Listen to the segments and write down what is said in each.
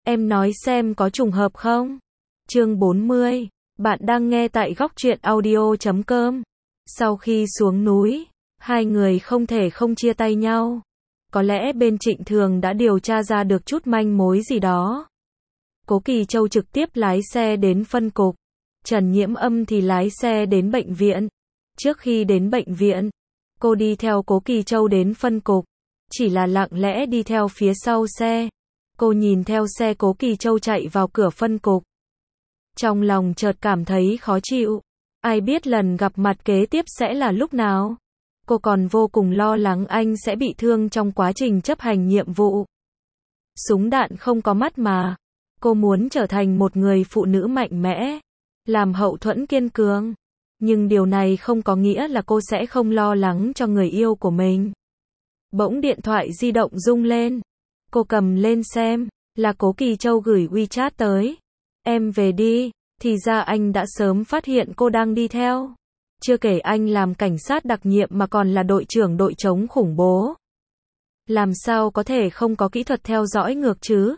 Em nói xem có trùng hợp không? Chương 40. Bạn đang nghe tại góc truyện audio.com. Sau khi xuống núi, hai người không thể không chia tay nhau. Có lẽ bên Trịnh Thường đã điều tra ra được chút manh mối gì đó. Cố Kỳ Châu trực tiếp lái xe đến phân cục. Trần Nhiễm Âm thì lái xe đến bệnh viện. Trước khi đến bệnh viện, cô đi theo Cố Kỳ Châu đến phân cục. Chỉ là lặng lẽ đi theo phía sau xe. Cô nhìn theo xe Cố Kỳ Châu chạy vào cửa phân cục. Trong lòng chợt cảm thấy khó chịu. Ai biết lần gặp mặt kế tiếp sẽ là lúc nào. Cô còn vô cùng lo lắng anh sẽ bị thương trong quá trình chấp hành nhiệm vụ. Súng đạn không có mắt mà. Cô muốn trở thành một người phụ nữ mạnh mẽ, làm hậu thuẫn kiên cường. Nhưng điều này không có nghĩa là cô sẽ không lo lắng cho người yêu của mình. Bỗng điện thoại di động rung lên. Cô cầm lên xem, là Cố Kỳ Châu gửi WeChat tới. Em về đi, thì ra anh đã sớm phát hiện cô đang đi theo. Chưa kể anh làm cảnh sát đặc nhiệm mà còn là đội trưởng đội chống khủng bố. Làm sao có thể không có kỹ thuật theo dõi ngược chứ?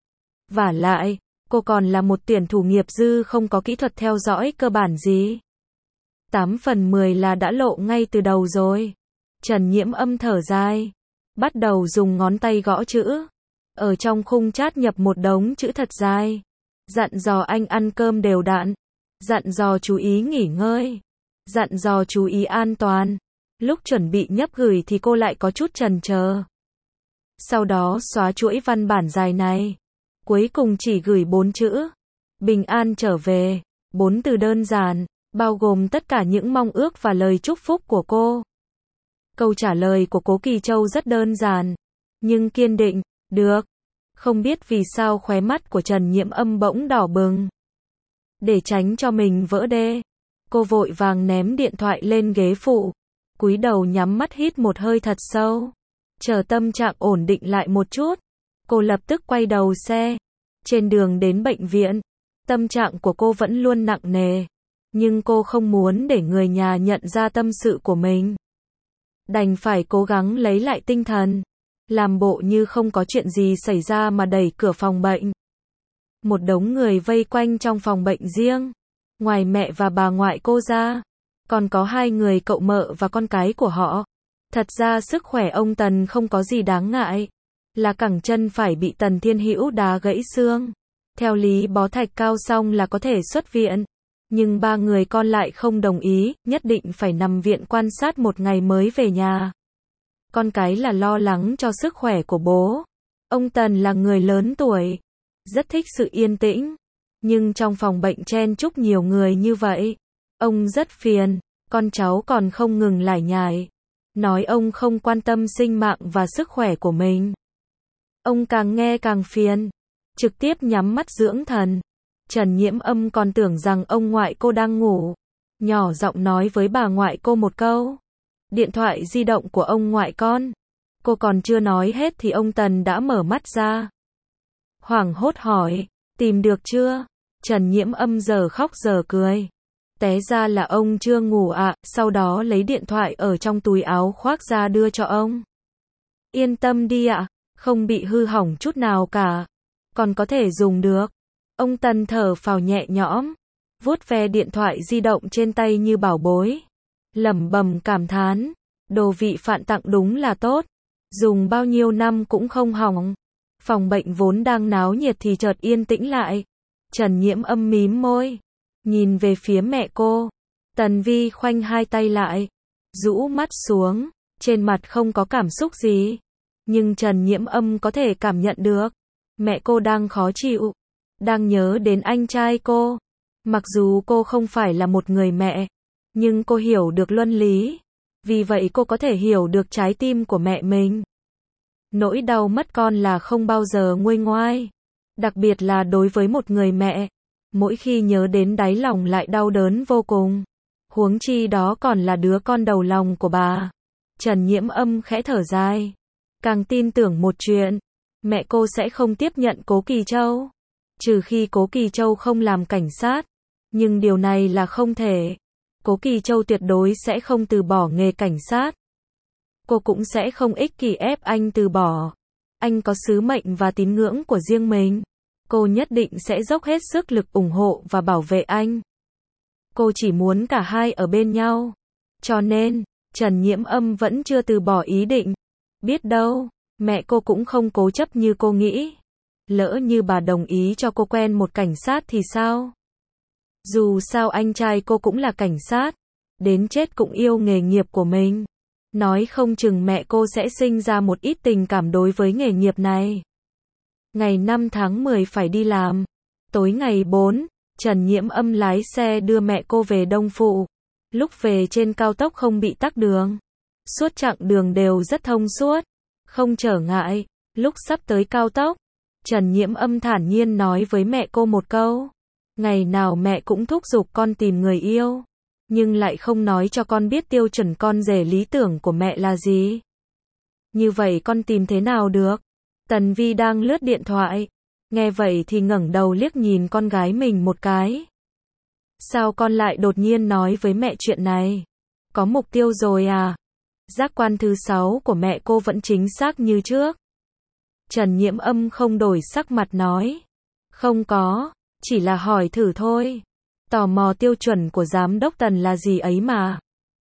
Vả lại, cô còn là một tuyển thủ nghiệp dư không có kỹ thuật theo dõi cơ bản gì. 8 phần 10 là đã lộ ngay từ đầu rồi. Trần Nhiễm Âm thở dài. Bắt đầu dùng ngón tay gõ chữ. Ở trong khung chat nhập một đống chữ thật dài. Dặn dò anh ăn cơm đều đặn. Dặn dò chú ý nghỉ ngơi. Dặn dò chú ý an toàn. Lúc chuẩn bị nhấp gửi thì cô lại có chút chần chờ. Sau đó xóa chuỗi văn bản dài này. Cuối cùng chỉ gửi 4 chữ. Bình an trở về. 4 từ đơn giản, bao gồm tất cả những mong ước và lời chúc phúc của cô. Câu trả lời của Cố Kỳ Châu rất đơn giản, nhưng kiên định. Được. Không biết vì sao khóe mắt của Trần Nhiễm Âm bỗng đỏ bừng. Để tránh cho mình vỡ đê, cô vội vàng ném điện thoại lên ghế phụ. Cúi đầu nhắm mắt hít một hơi thật sâu. Chờ tâm trạng ổn định lại một chút, cô lập tức quay đầu xe. Trên đường đến bệnh viện, tâm trạng của cô vẫn luôn nặng nề. Nhưng cô không muốn để người nhà nhận ra tâm sự của mình. Đành phải cố gắng lấy lại tinh thần. Làm bộ như không có chuyện gì xảy ra mà đẩy cửa phòng bệnh. Một đống người vây quanh trong phòng bệnh riêng. Ngoài mẹ và bà ngoại cô ra, còn có 2 người cậu mợ và con cái của họ. Thật ra sức khỏe ông Tần không có gì đáng ngại. Là cẳng chân phải bị Tần Thiên Hữu đá gãy xương. Theo lý bó thạch cao xong là có thể xuất viện. Nhưng 3 người con lại không đồng ý, nhất định phải nằm viện quan sát một ngày mới về nhà. Con cái là lo lắng cho sức khỏe của bố. Ông Tần là người lớn tuổi, rất thích sự yên tĩnh. Nhưng trong phòng bệnh chen chúc nhiều người như vậy, ông rất phiền. Con cháu còn không ngừng lải nhải, nói ông không quan tâm sinh mạng và sức khỏe của mình. Ông càng nghe càng phiền, trực tiếp nhắm mắt dưỡng thần. Trần Nhiễm Âm còn tưởng rằng ông ngoại cô đang ngủ, nhỏ giọng nói với bà ngoại cô một câu. Điện thoại di động của ông ngoại con. Cô còn chưa nói hết thì ông Tần đã mở mắt ra. Hoảng hốt hỏi, tìm được chưa? Trần Nhiễm Âm giờ khóc giờ cười. Té ra là ông chưa ngủ ạ, sau đó lấy điện thoại ở trong túi áo khoác ra đưa cho ông. Yên tâm đi ạ, không bị hư hỏng chút nào cả. Còn có thể dùng được. Ông Tần thở phào nhẹ nhõm, vuốt ve điện thoại di động trên tay như bảo bối. Lẩm bẩm cảm thán, đồ vị Phạn tặng đúng là tốt, dùng bao nhiêu năm cũng không hỏng. Phòng bệnh vốn đang náo nhiệt thì chợt yên tĩnh lại. Trần Nhiễm Âm mím môi, nhìn về phía mẹ cô. Tần Vi khoanh 2 tay lại, rũ mắt xuống, trên mặt không có cảm xúc gì. Nhưng Trần Nhiễm Âm có thể cảm nhận được, mẹ cô đang khó chịu, đang nhớ đến anh trai cô. Mặc dù cô không phải là một người mẹ, nhưng cô hiểu được luân lý. Vì vậy cô có thể hiểu được trái tim của mẹ mình. Nỗi đau mất con là không bao giờ nguôi ngoai. Đặc biệt là đối với một người mẹ. Mỗi khi nhớ đến đáy lòng lại đau đớn vô cùng. Huống chi đó còn là đứa con đầu lòng của bà. Trần Nhiễm Âm khẽ thở dài. Càng tin tưởng một chuyện. Mẹ cô sẽ không tiếp nhận Cố Kỳ Châu. Trừ khi Cố Kỳ Châu không làm cảnh sát. Nhưng điều này là không thể. Cố Kỳ Châu tuyệt đối sẽ không từ bỏ nghề cảnh sát. Cô cũng sẽ không ích kỷ ép anh từ bỏ. Anh có sứ mệnh và tín ngưỡng của riêng mình. Cô nhất định sẽ dốc hết sức lực ủng hộ và bảo vệ anh. Cô chỉ muốn cả hai ở bên nhau. Cho nên, Trần Nhiễm Âm vẫn chưa từ bỏ ý định. Biết đâu, mẹ cô cũng không cố chấp như cô nghĩ. Lỡ như bà đồng ý cho cô quen một cảnh sát thì sao? Dù sao anh trai cô cũng là cảnh sát. Đến chết cũng yêu nghề nghiệp của mình. Nói không chừng mẹ cô sẽ sinh ra một ít tình cảm đối với nghề nghiệp này. Ngày 5 tháng 10 phải đi làm. Tối ngày 4, Trần Nhiễm Âm lái xe đưa mẹ cô về Đông Phụ. Lúc về trên cao tốc không bị tắc đường. Suốt chặng đường đều rất thông suốt, không trở ngại. Lúc sắp tới cao tốc, Trần Nhiễm Âm thản nhiên nói với mẹ cô một câu. Ngày nào mẹ cũng thúc giục con tìm người yêu, nhưng lại không nói cho con biết tiêu chuẩn con rể lý tưởng của mẹ là gì. Như vậy con tìm thế nào được? Tần Vi đang lướt điện thoại, nghe vậy thì ngẩng đầu liếc nhìn con gái mình một cái. Sao con lại đột nhiên nói với mẹ chuyện này? Có mục tiêu rồi à? Giác quan thứ 6 của mẹ cô vẫn chính xác như trước. Trần Nhiễm Âm không đổi sắc mặt nói. Không có, chỉ là hỏi thử thôi. Tò mò tiêu chuẩn của giám đốc Tần là gì ấy mà.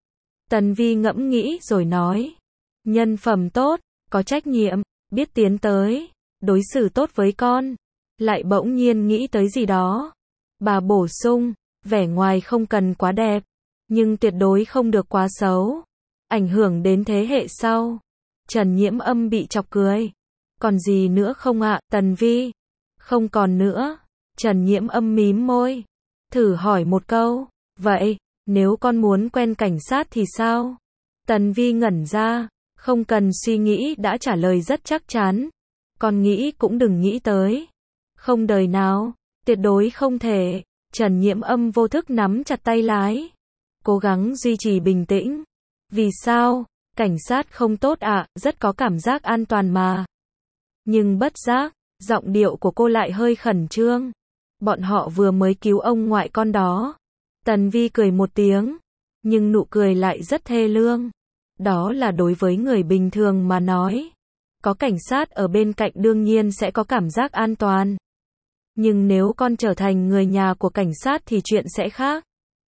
Tần Vi ngẫm nghĩ rồi nói. Nhân phẩm tốt, có trách nhiệm, biết tiến tới, đối xử tốt với con. Lại bỗng nhiên nghĩ tới gì đó. Bà bổ sung, vẻ ngoài không cần quá đẹp, nhưng tuyệt đối không được quá xấu. Ảnh hưởng đến thế hệ sau. Trần Nhiễm Âm bị chọc cười. Còn gì nữa không ạ, Tần Vi? Không còn nữa. Trần Nhiễm Âm mím môi. Thử hỏi một câu. Vậy, nếu con muốn quen cảnh sát thì sao? Tần Vi ngẩn ra. Không cần suy nghĩ đã trả lời rất chắc chắn. Con nghĩ cũng đừng nghĩ tới. Không đời nào. Tuyệt đối không thể. Trần Nhiễm Âm vô thức nắm chặt tay lái. Cố gắng duy trì bình tĩnh. Vì sao? Cảnh sát không tốt ạ, rất có cảm giác an toàn mà. Nhưng bất giác, giọng điệu của cô lại hơi khẩn trương. Bọn họ vừa mới cứu ông ngoại con đó. Tần Vi cười một tiếng, nhưng nụ cười lại rất thê lương. Đó là đối với người bình thường mà nói. Có cảnh sát ở bên cạnh đương nhiên sẽ có cảm giác an toàn. Nhưng nếu con trở thành người nhà của cảnh sát thì chuyện sẽ khác.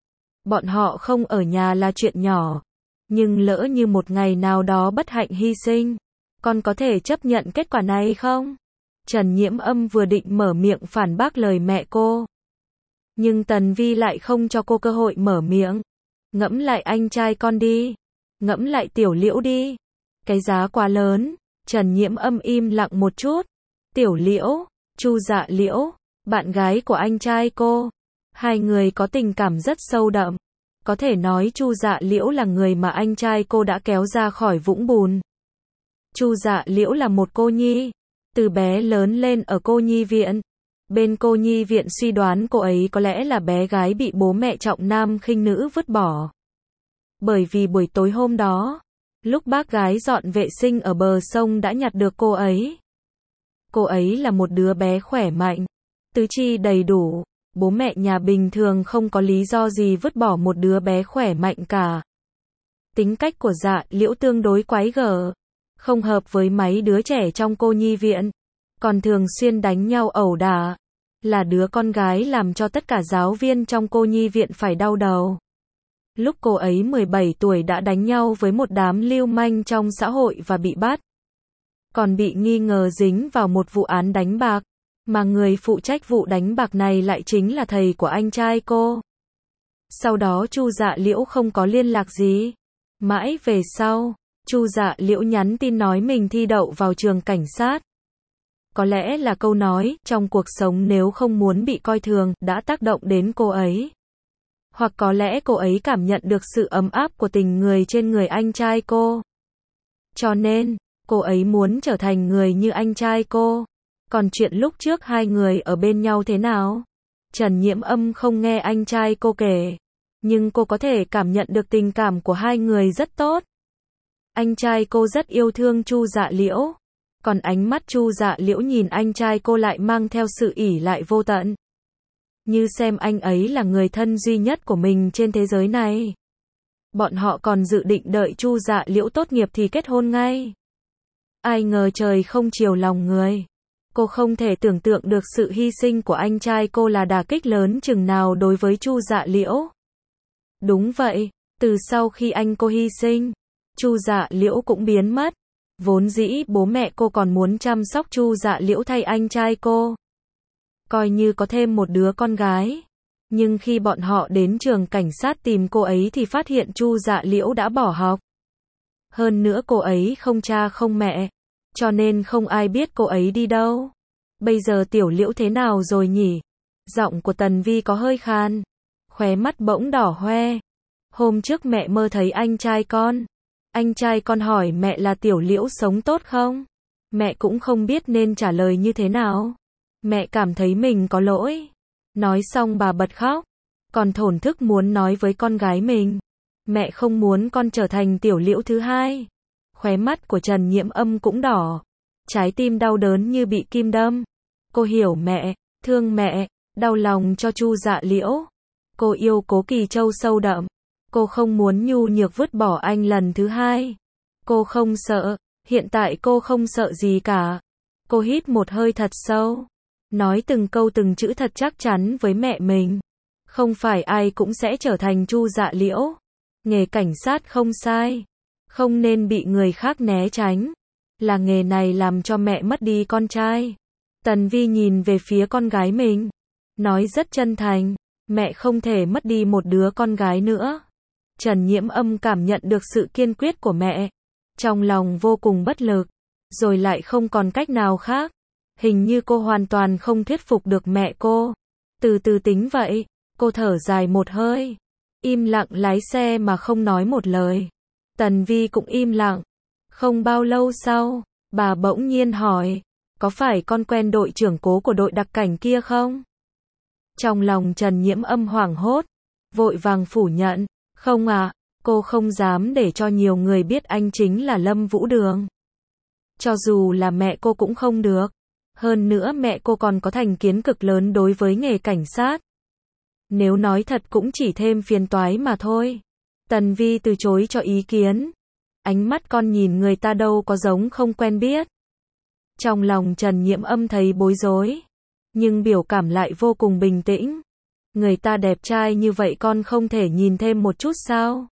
Bọn họ không ở nhà là chuyện nhỏ. Nhưng lỡ như một ngày nào đó bất hạnh hy sinh, con có thể chấp nhận kết quả này không? Trần Nhiễm Âm vừa định mở miệng phản bác lời mẹ cô. Nhưng Tần Vi lại không cho cô cơ hội mở miệng. Ngẫm lại anh trai con đi. Ngẫm lại Tiểu Liễu đi. Cái giá quá lớn. Trần Nhiễm Âm im lặng một chút. Tiểu Liễu, Chu Dạ Liễu, bạn gái của anh trai cô. Hai người có tình cảm rất sâu đậm. Có thể nói Chu Dạ Liễu là người mà anh trai cô đã kéo ra khỏi vũng bùn. Chu Dạ Liễu là một cô nhi. Từ bé lớn lên ở cô nhi viện. Bên cô nhi viện suy đoán cô ấy có lẽ là bé gái bị bố mẹ trọng nam khinh nữ vứt bỏ. Bởi vì buổi tối hôm đó, lúc bác gái dọn vệ sinh ở bờ sông đã nhặt được cô ấy. Cô ấy là một đứa bé khỏe mạnh, tứ chi đầy đủ. Bố mẹ nhà bình thường không có lý do gì vứt bỏ một đứa bé khỏe mạnh cả. Tính cách của Dạ Liễu tương đối quái gở, không hợp với mấy đứa trẻ trong cô nhi viện, còn thường xuyên đánh nhau ẩu đả. Là đứa con gái làm cho tất cả giáo viên trong cô nhi viện phải đau đầu. Lúc cô ấy 17 tuổi đã đánh nhau với một đám lưu manh trong xã hội và bị bắt. Còn bị nghi ngờ dính vào một vụ án đánh bạc. Mà người phụ trách vụ đánh bạc này lại chính là thầy của anh trai cô. Sau đó Chu Dạ Liễu không có liên lạc gì. Mãi về sau, Chu Dạ Liễu nhắn tin nói mình thi đậu vào trường cảnh sát. Có lẽ là câu nói, trong cuộc sống nếu không muốn bị coi thường, đã tác động đến cô ấy. Hoặc có lẽ cô ấy cảm nhận được sự ấm áp của tình người trên người anh trai cô. Cho nên, cô ấy muốn trở thành người như anh trai cô. Còn chuyện lúc trước hai người ở bên nhau thế nào? Trần Nhiễm Âm không nghe anh trai cô kể. Nhưng cô có thể cảm nhận được tình cảm của hai người rất tốt. Anh trai cô rất yêu thương Chu Dạ Liễu. Còn ánh mắt Chu Dạ Liễu nhìn anh trai cô lại mang theo sự ỷ lại vô tận. Như xem anh ấy là người thân duy nhất của mình trên thế giới này. Bọn họ còn dự định đợi Chu Dạ Liễu tốt nghiệp thì kết hôn ngay. Ai ngờ trời không chiều lòng người. Cô không thể tưởng tượng được sự hy sinh của anh trai cô là đả kích lớn chừng nào đối với Chu Dạ Liễu. Đúng vậy, từ sau khi anh cô hy sinh, Chu Dạ Liễu cũng biến mất. Vốn dĩ bố mẹ cô còn muốn chăm sóc Chu Dạ Liễu thay anh trai cô, coi như có thêm một đứa con gái. Nhưng khi bọn họ đến trường cảnh sát tìm cô ấy thì phát hiện Chu Dạ Liễu đã bỏ học. Hơn nữa cô ấy không cha không mẹ, cho nên không ai biết cô ấy đi đâu. Bây giờ Tiểu Liễu thế nào rồi nhỉ? Giọng của Tần Vi có hơi khan, khóe mắt bỗng đỏ hoe. Hôm trước mẹ mơ thấy anh trai con. Anh trai con hỏi mẹ là Tiểu Liễu sống tốt không? Mẹ cũng không biết nên trả lời như thế nào. Mẹ cảm thấy mình có lỗi. Nói xong bà bật khóc, còn thổn thức muốn nói với con gái mình. Mẹ không muốn con trở thành Tiểu Liễu thứ hai. Khóe mắt của Trần Nhiễm Âm cũng đỏ. Trái tim đau đớn như bị kim đâm. Cô hiểu mẹ, thương mẹ, đau lòng cho Chu Dạ Liễu. Cô yêu Cố Kỳ Châu sâu đậm. Cô không muốn nhu nhược vứt bỏ anh lần thứ hai. Cô không sợ, hiện tại cô không sợ gì cả. Cô hít một hơi thật sâu, nói từng câu từng chữ thật chắc chắn với mẹ mình. Không phải ai cũng sẽ trở thành Chu Dạ Liễu. Nghề cảnh sát không sai, không nên bị người khác né tránh. Là nghề này làm cho mẹ mất đi con trai. Tần Vi nhìn về phía con gái mình, nói rất chân thành, mẹ không thể mất đi một đứa con gái nữa. Trần Nhiễm Âm cảm nhận được sự kiên quyết của mẹ, trong lòng vô cùng bất lực, rồi lại không còn cách nào khác. Hình như cô hoàn toàn không thuyết phục được mẹ cô. Từ từ tính vậy, cô thở dài một hơi, im lặng lái xe mà không nói một lời. Tần Vi cũng im lặng. Không bao lâu sau, bà bỗng nhiên hỏi, có phải con quen đội trưởng Cố của đội đặc cảnh kia không? Trong lòng Trần Nhiễm Âm hoảng hốt, vội vàng phủ nhận, không ạ, cô không dám để cho nhiều người biết anh chính là Lâm Vũ Đường. Cho dù là mẹ cô cũng không được. Hơn nữa mẹ cô còn có thành kiến cực lớn đối với nghề cảnh sát. Nếu nói thật cũng chỉ thêm phiền toái mà thôi. Tần Vi từ chối cho ý kiến. Ánh mắt con nhìn người ta đâu có giống không quen biết. Trong lòng Trần Nhiễm Âm thấy bối rối, nhưng biểu cảm lại vô cùng bình tĩnh. Người ta đẹp trai như vậy con không thể nhìn thêm một chút sao?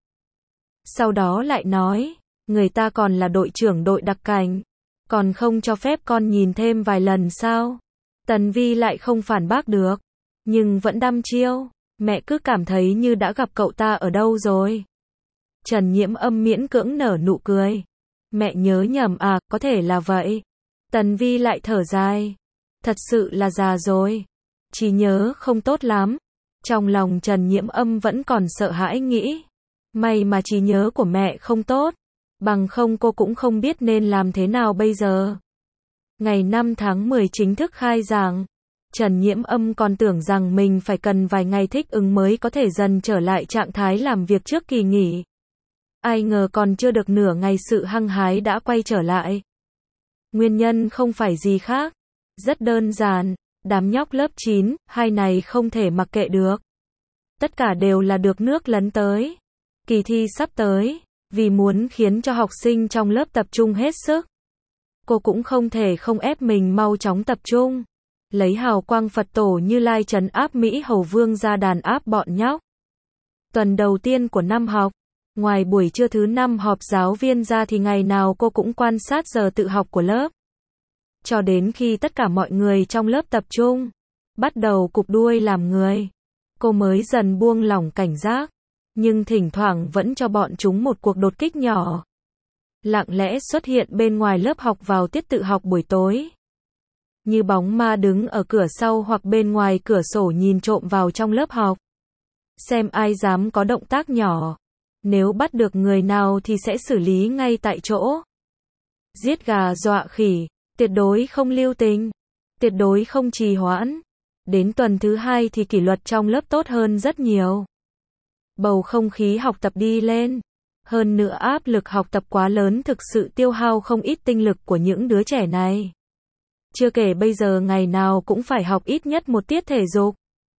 Sau đó lại nói, người ta còn là đội trưởng đội đặc cảnh, còn không cho phép con nhìn thêm vài lần sao? Tần Vi lại không phản bác được, nhưng vẫn đăm chiêu, mẹ cứ cảm thấy như đã gặp cậu ta ở đâu rồi. Trần Nhiễm Âm miễn cưỡng nở nụ cười. Mẹ nhớ nhầm à, có thể là vậy. Tần Vi lại thở dài. Thật sự là già rồi. Trí nhớ không tốt lắm. Trong lòng Trần Nhiễm Âm vẫn còn sợ hãi nghĩ. May mà trí nhớ của mẹ không tốt. Bằng không cô cũng không biết nên làm thế nào bây giờ. Ngày 5 tháng 10 chính thức khai giảng. Trần Nhiễm Âm còn tưởng rằng mình phải cần vài ngày thích ứng mới có thể dần trở lại trạng thái làm việc trước kỳ nghỉ. Ai ngờ còn chưa được nửa ngày sự hăng hái đã quay trở lại. Nguyên nhân không phải gì khác. Rất đơn giản, đám nhóc lớp 9, hai này không thể mặc kệ được. Tất cả đều là được nước lấn tới. Kỳ thi sắp tới, vì muốn khiến cho học sinh trong lớp tập trung hết sức. Cô cũng không thể không ép mình mau chóng tập trung. Lấy hào quang Phật tổ Như Lai trấn áp Mỹ Hầu Vương ra đàn áp bọn nhóc. Tuần đầu tiên của năm học, ngoài buổi trưa thứ 5 họp giáo viên ra thì ngày nào cô cũng quan sát giờ tự học của lớp. Cho đến khi tất cả mọi người trong lớp tập trung, bắt đầu cụp đuôi làm người, cô mới dần buông lỏng cảnh giác, nhưng thỉnh thoảng vẫn cho bọn chúng một cuộc đột kích nhỏ. Lặng lẽ xuất hiện bên ngoài lớp học vào tiết tự học buổi tối. Như bóng ma đứng ở cửa sau hoặc bên ngoài cửa sổ nhìn trộm vào trong lớp học. Xem ai dám có động tác nhỏ. Nếu bắt được người nào thì sẽ xử lý ngay tại chỗ. Giết gà dọa khỉ, tuyệt đối không lưu tình, tuyệt đối không trì hoãn. Đến tuần thứ 2 thì kỷ luật trong lớp tốt hơn rất nhiều. Bầu không khí học tập đi lên. Hơn nữa áp lực học tập quá lớn thực sự tiêu hao không ít tinh lực của những đứa trẻ này. Chưa kể bây giờ ngày nào cũng phải học ít nhất một tiết thể dục.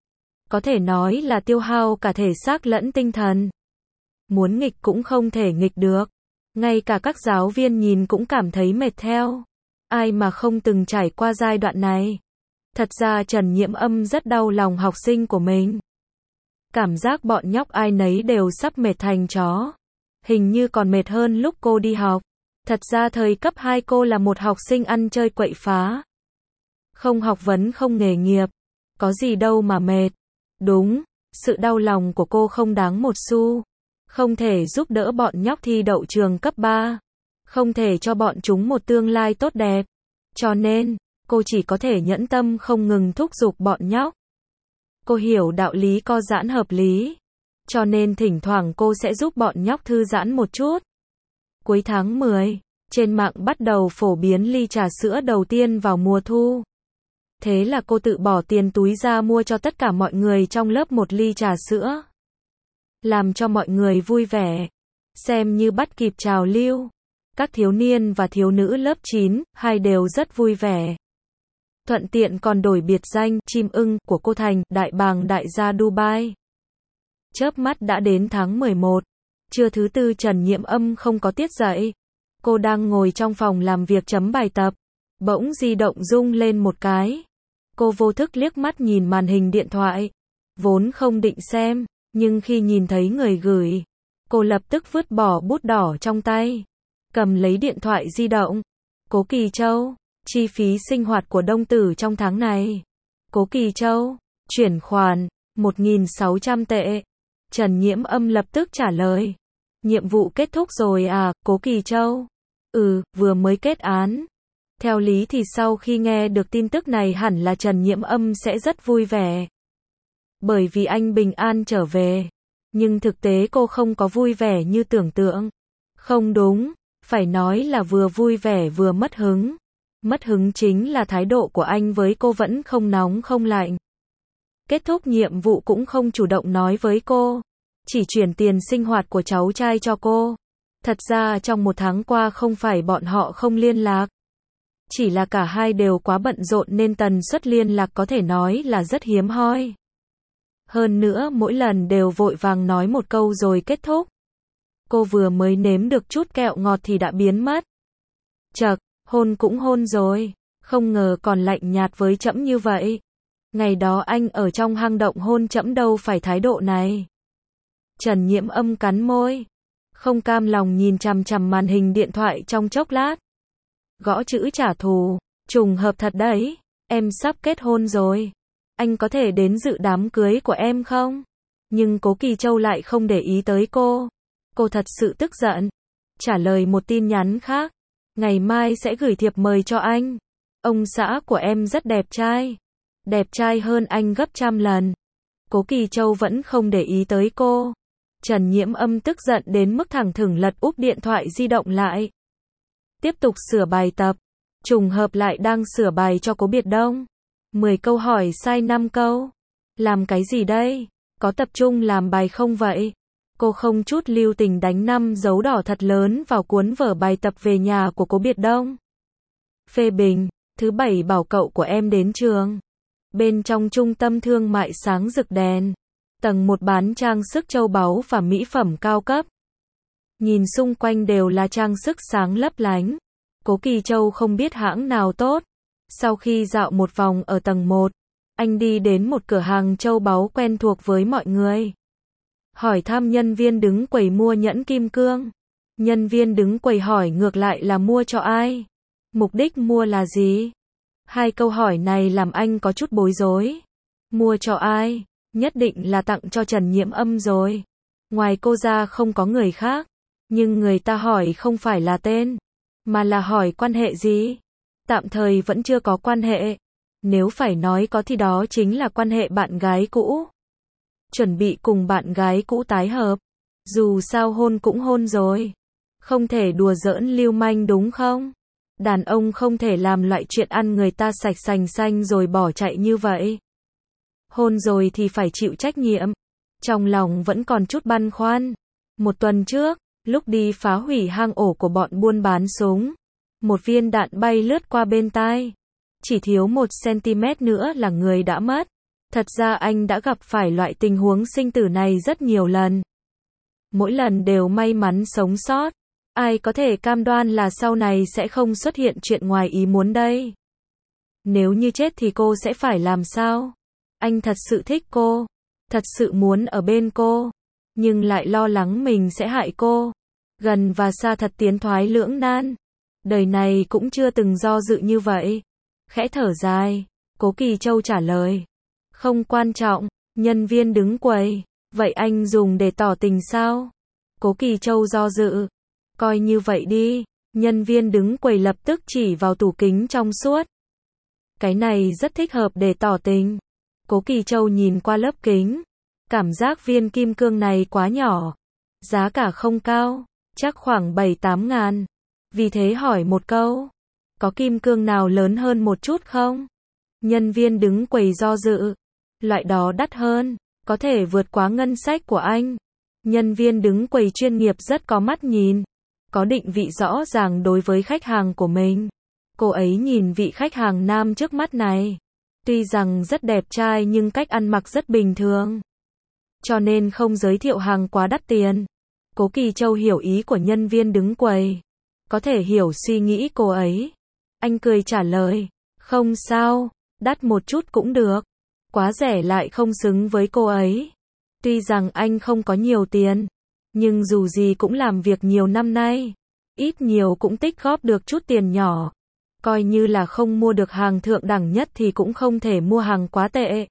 Có thể nói là tiêu hao cả thể xác lẫn tinh thần. Muốn nghịch cũng không thể nghịch được. Ngay cả các giáo viên nhìn cũng cảm thấy mệt theo. Ai mà không từng trải qua giai đoạn này. Thật ra Trần Nhiễm Âm rất đau lòng học sinh của mình. Cảm giác bọn nhóc ai nấy đều sắp mệt thành chó. Hình như còn mệt hơn lúc cô đi học. Thật ra thời cấp 2 cô là một học sinh ăn chơi quậy phá. Không học vấn không nghề nghiệp. Có gì đâu mà mệt. Đúng, sự đau lòng của cô không đáng một xu. Không thể giúp đỡ bọn nhóc thi đậu trường cấp 3. Không thể cho bọn chúng một tương lai tốt đẹp. Cho nên, cô chỉ có thể nhẫn tâm không ngừng thúc giục bọn nhóc. Cô hiểu đạo lý co giãn hợp lý. Cho nên thỉnh thoảng cô sẽ giúp bọn nhóc thư giãn một chút. Cuối tháng 10, trên mạng bắt đầu phổ biến ly trà sữa đầu tiên vào mùa thu. Thế là cô tự bỏ tiền túi ra mua cho tất cả mọi người trong lớp một ly trà sữa. Làm cho mọi người vui vẻ. Xem như bắt kịp trào lưu. Các thiếu niên và thiếu nữ lớp 9, hai đều rất vui vẻ. Thuận tiện còn đổi biệt danh, chim ưng, của cô thành, đại bàng đại gia Dubai. Chớp mắt đã đến tháng 11. Trưa thứ tư Trần Nhiễm Âm không có tiết dạy. Cô đang ngồi trong phòng làm việc chấm bài tập. Bỗng di động rung lên một cái. Cô vô thức liếc mắt nhìn màn hình điện thoại. Vốn không định xem, nhưng khi nhìn thấy người gửi, cô lập tức vứt bỏ bút đỏ trong tay. Cầm lấy điện thoại di động. Cố Kỳ Châu, chi phí sinh hoạt của Đông Tử trong tháng này. Cố Kỳ Châu, chuyển khoản, 1.600 tệ. Trần Nhiễm Âm lập tức trả lời. Nhiệm vụ kết thúc rồi à, Cố Kỳ Châu? Vừa mới kết án. Theo lý thì sau khi nghe được tin tức này hẳn là Trần Nhiễm Âm sẽ rất vui vẻ. Bởi vì anh bình an trở về. Nhưng thực tế cô không có vui vẻ như tưởng tượng. Không đúng, phải nói là vừa vui vẻ vừa mất hứng. Mất hứng chính là thái độ của anh với cô vẫn không nóng không lạnh. Kết thúc nhiệm vụ cũng không chủ động nói với cô. Chỉ chuyển tiền sinh hoạt của cháu trai cho cô. Thật ra trong một tháng qua không phải bọn họ không liên lạc. Chỉ là cả hai đều quá bận rộn nên tần suất liên lạc có thể nói là rất hiếm hoi. Hơn nữa mỗi lần đều vội vàng nói một câu rồi kết thúc. Cô vừa mới nếm được chút kẹo ngọt thì đã biến mất. Chậc, hôn cũng hôn rồi. Không ngờ còn lạnh nhạt với trẫm như vậy. Ngày đó anh ở trong hang động hôn trẫm đâu phải thái độ này. Trần Nhiễm Âm cắn môi. Không cam lòng nhìn chằm chằm màn hình điện thoại trong chốc lát. Gõ chữ trả thù. Trùng hợp thật đấy. Em sắp kết hôn rồi. Anh có thể đến dự đám cưới của em không? Nhưng Cố Kỳ Châu lại không để ý tới cô. Cô thật sự tức giận. Trả lời một tin nhắn khác. Ngày mai sẽ gửi thiệp mời cho anh. Ông xã của em rất đẹp trai. Đẹp trai hơn anh gấp trăm lần. Cố Kỳ Châu vẫn không để ý tới cô. Trần Nhiễm Âm tức giận đến mức thẳng thừng lật úp điện thoại di động lại. Tiếp tục sửa bài tập. Trùng hợp lại đang sửa bài cho Cố Biệt Đông. 10 câu hỏi sai 5 câu. Làm cái gì đây? Có tập trung làm bài không vậy? Cô không chút lưu tình đánh 5 dấu đỏ thật lớn vào cuốn vở bài tập về nhà của Cố Biệt Đông. Phê bình, thứ bảy bảo cậu của em đến trường. Bên trong trung tâm thương mại sáng rực đèn. Tầng 1 bán trang sức châu báu và mỹ phẩm cao cấp. Nhìn xung quanh đều là trang sức sáng lấp lánh. Cố Kỳ Châu không biết hãng nào tốt. Sau khi dạo một vòng ở tầng 1, anh đi đến một cửa hàng châu báu quen thuộc với mọi người. Hỏi thăm nhân viên đứng quầy mua nhẫn kim cương. Nhân viên đứng quầy hỏi ngược lại là mua cho ai? Mục đích mua là gì? Hai câu hỏi này làm anh có chút bối rối. Mua cho ai? Nhất định là tặng cho Trần Nhiễm Âm rồi. Ngoài cô ra không có người khác. Nhưng người ta hỏi không phải là tên, mà là hỏi quan hệ gì? Tạm thời vẫn chưa có quan hệ. Nếu phải nói có thì đó chính là quan hệ bạn gái cũ. Chuẩn bị cùng bạn gái cũ tái hợp. Dù sao hôn cũng hôn rồi. Không thể đùa giỡn lưu manh đúng không? Đàn ông không thể làm loại chuyện ăn người ta sạch sành xanh rồi bỏ chạy như vậy. Hôn rồi thì phải chịu trách nhiệm. Trong lòng vẫn còn chút băn khoăn. Một tuần trước, lúc đi phá hủy hang ổ của bọn buôn bán súng, một viên đạn bay lướt qua bên tai. Chỉ thiếu 1 cm nữa là người đã mất. Thật ra anh đã gặp phải loại tình huống sinh tử này rất nhiều lần. Mỗi lần đều may mắn sống sót. Ai có thể cam đoan là sau này sẽ không xuất hiện chuyện ngoài ý muốn đây? Nếu như chết thì cô sẽ phải làm sao? Anh thật sự thích cô, thật sự muốn ở bên cô, nhưng lại lo lắng mình sẽ hại cô. Gần và xa thật tiến thoái lưỡng nan. Đời này cũng chưa từng do dự như vậy. Khẽ thở dài, Cố Kỳ Châu trả lời. Không quan trọng, nhân viên đứng quầy. Vậy anh dùng để tỏ tình sao? Cố Kỳ Châu do dự. Coi như vậy đi. Nhân viên đứng quầy lập tức chỉ vào tủ kính trong suốt. Cái này rất thích hợp để tỏ tình. Cố Kỳ Châu nhìn qua lớp kính. Cảm giác viên kim cương này quá nhỏ. Giá cả không cao, chắc khoảng 7-8 ngàn. Vì thế hỏi một câu. Có kim cương nào lớn hơn một chút không? Nhân viên đứng quầy do dự. Loại đó đắt hơn, có thể vượt quá ngân sách của anh. Nhân viên đứng quầy chuyên nghiệp rất có mắt nhìn. Có định vị rõ ràng đối với khách hàng của mình. Cô ấy nhìn vị khách hàng nam trước mắt này. Tuy rằng rất đẹp trai nhưng cách ăn mặc rất bình thường. Cho nên không giới thiệu hàng quá đắt tiền. Cố Kỳ Châu hiểu ý của nhân viên đứng quầy. Có thể hiểu suy nghĩ cô ấy. Anh cười trả lời. Không sao, đắt một chút cũng được. Quá rẻ lại không xứng với cô ấy. Tuy rằng anh không có nhiều tiền, nhưng dù gì cũng làm việc nhiều năm nay. Ít nhiều cũng tích góp được chút tiền nhỏ. Coi như là không mua được hàng thượng đẳng nhất thì cũng không thể mua hàng quá tệ.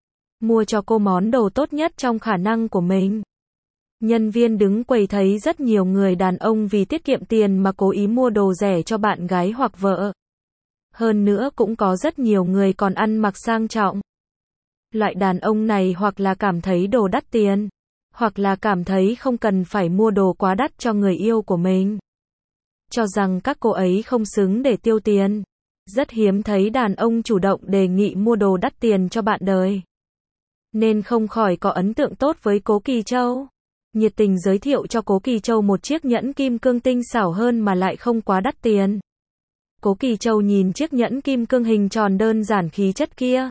Mua cho cô món đồ tốt nhất trong khả năng của mình. Nhân viên đứng quầy thấy rất nhiều người đàn ông vì tiết kiệm tiền mà cố ý mua đồ rẻ cho bạn gái hoặc vợ. Hơn nữa cũng có rất nhiều người còn ăn mặc sang trọng. Loại đàn ông này hoặc là cảm thấy đồ đắt tiền, hoặc là cảm thấy không cần phải mua đồ quá đắt cho người yêu của mình. Cho rằng các cô ấy không xứng để tiêu tiền. Rất hiếm thấy đàn ông chủ động đề nghị mua đồ đắt tiền cho bạn đời. Nên không khỏi có ấn tượng tốt với Cố Kỳ Châu. Nhiệt tình giới thiệu cho Cố Kỳ Châu một chiếc nhẫn kim cương tinh xảo hơn mà lại không quá đắt tiền. Cố Kỳ Châu nhìn chiếc nhẫn kim cương hình tròn đơn giản khí chất kia.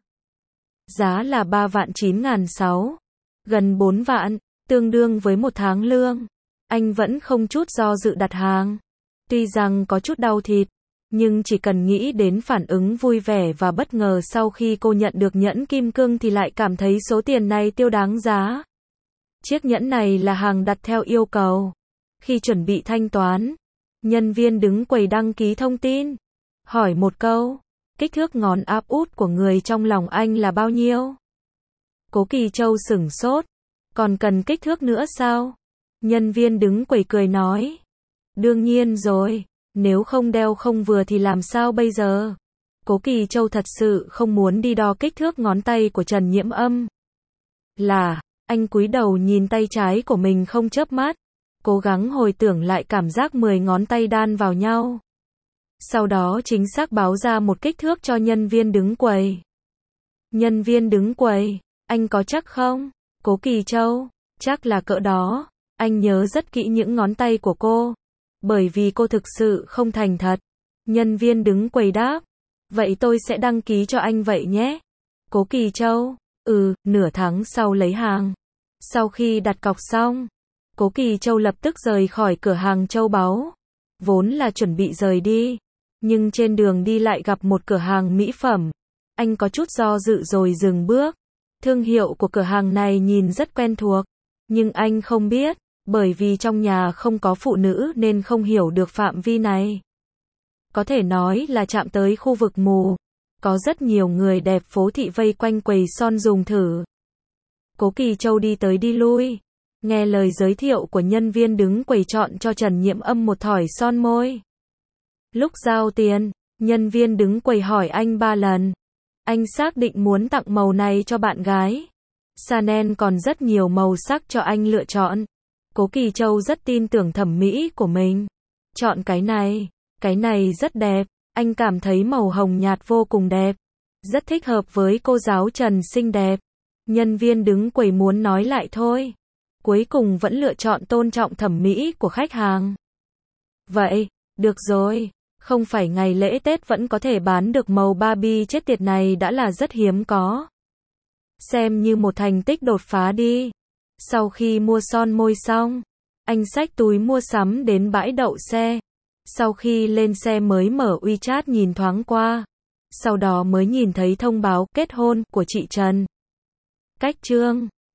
Giá là 3.960.000, gần 4 vạn, tương đương với 1 tháng lương. Anh vẫn không chút do dự đặt hàng. Tuy rằng có chút đau thịt, nhưng chỉ cần nghĩ đến phản ứng vui vẻ và bất ngờ sau khi cô nhận được nhẫn kim cương thì lại cảm thấy số tiền này tiêu đáng giá. Chiếc nhẫn này là hàng đặt theo yêu cầu. Khi chuẩn bị thanh toán, nhân viên đứng quầy đăng ký thông tin. Hỏi một câu, kích thước ngón áp út của người trong lòng anh là bao nhiêu? Cố Kỳ Châu sửng sốt. Còn cần kích thước nữa sao? Nhân viên đứng quầy cười nói. Đương nhiên rồi, nếu không đeo không vừa thì làm sao bây giờ? Cố Kỳ Châu thật sự không muốn đi đo kích thước ngón tay của Trần Nhiễm Âm. Anh cúi đầu nhìn tay trái của mình không chớp mắt, cố gắng hồi tưởng lại cảm giác 10 ngón tay đan vào nhau. Sau đó chính xác báo ra một kích thước cho nhân viên đứng quầy. Nhân viên đứng quầy, anh có chắc không? Cố Kỳ Châu, chắc là cỡ đó. Anh nhớ rất kỹ những ngón tay của cô, bởi vì cô thực sự không thành thật. Nhân viên đứng quầy đáp. Vậy tôi sẽ đăng ký cho anh vậy nhé. Cố Kỳ Châu, nửa tháng sau lấy hàng. Sau khi đặt cọc xong, Cố Kỳ Châu lập tức rời khỏi cửa hàng châu báu. Vốn là chuẩn bị rời đi, nhưng trên đường đi lại gặp một cửa hàng mỹ phẩm. Anh có chút do dự rồi dừng bước. Thương hiệu của cửa hàng này nhìn rất quen thuộc, nhưng anh không biết, bởi vì trong nhà không có phụ nữ nên không hiểu được phạm vi này. Có thể nói là chạm tới khu vực mù. Có rất nhiều người đẹp phố thị vây quanh quầy son dùng thử. Cố Kỳ Châu đi tới đi lui, nghe lời giới thiệu của nhân viên đứng quầy chọn cho Trần Nhiễm Âm một thỏi son môi. Lúc giao tiền, nhân viên đứng quầy hỏi anh 3 lần. Anh xác định muốn tặng màu này cho bạn gái. Chanel còn rất nhiều màu sắc cho anh lựa chọn. Cố Kỳ Châu rất tin tưởng thẩm mỹ của mình. Chọn cái này rất đẹp. Anh cảm thấy màu hồng nhạt vô cùng đẹp. Rất thích hợp với cô giáo Trần xinh đẹp. Nhân viên đứng quầy muốn nói lại thôi. Cuối cùng vẫn lựa chọn tôn trọng thẩm mỹ của khách hàng. Vậy, được rồi. Không phải ngày lễ Tết vẫn có thể bán được màu Barbie chết tiệt này đã là rất hiếm có. Xem như một thành tích đột phá đi. Sau khi mua son môi xong, Anh xách túi mua sắm đến bãi đậu xe. Sau khi lên xe mới mở WeChat nhìn thoáng qua. Sau đó mới nhìn thấy thông báo kết hôn của chị Trần Cách Trương.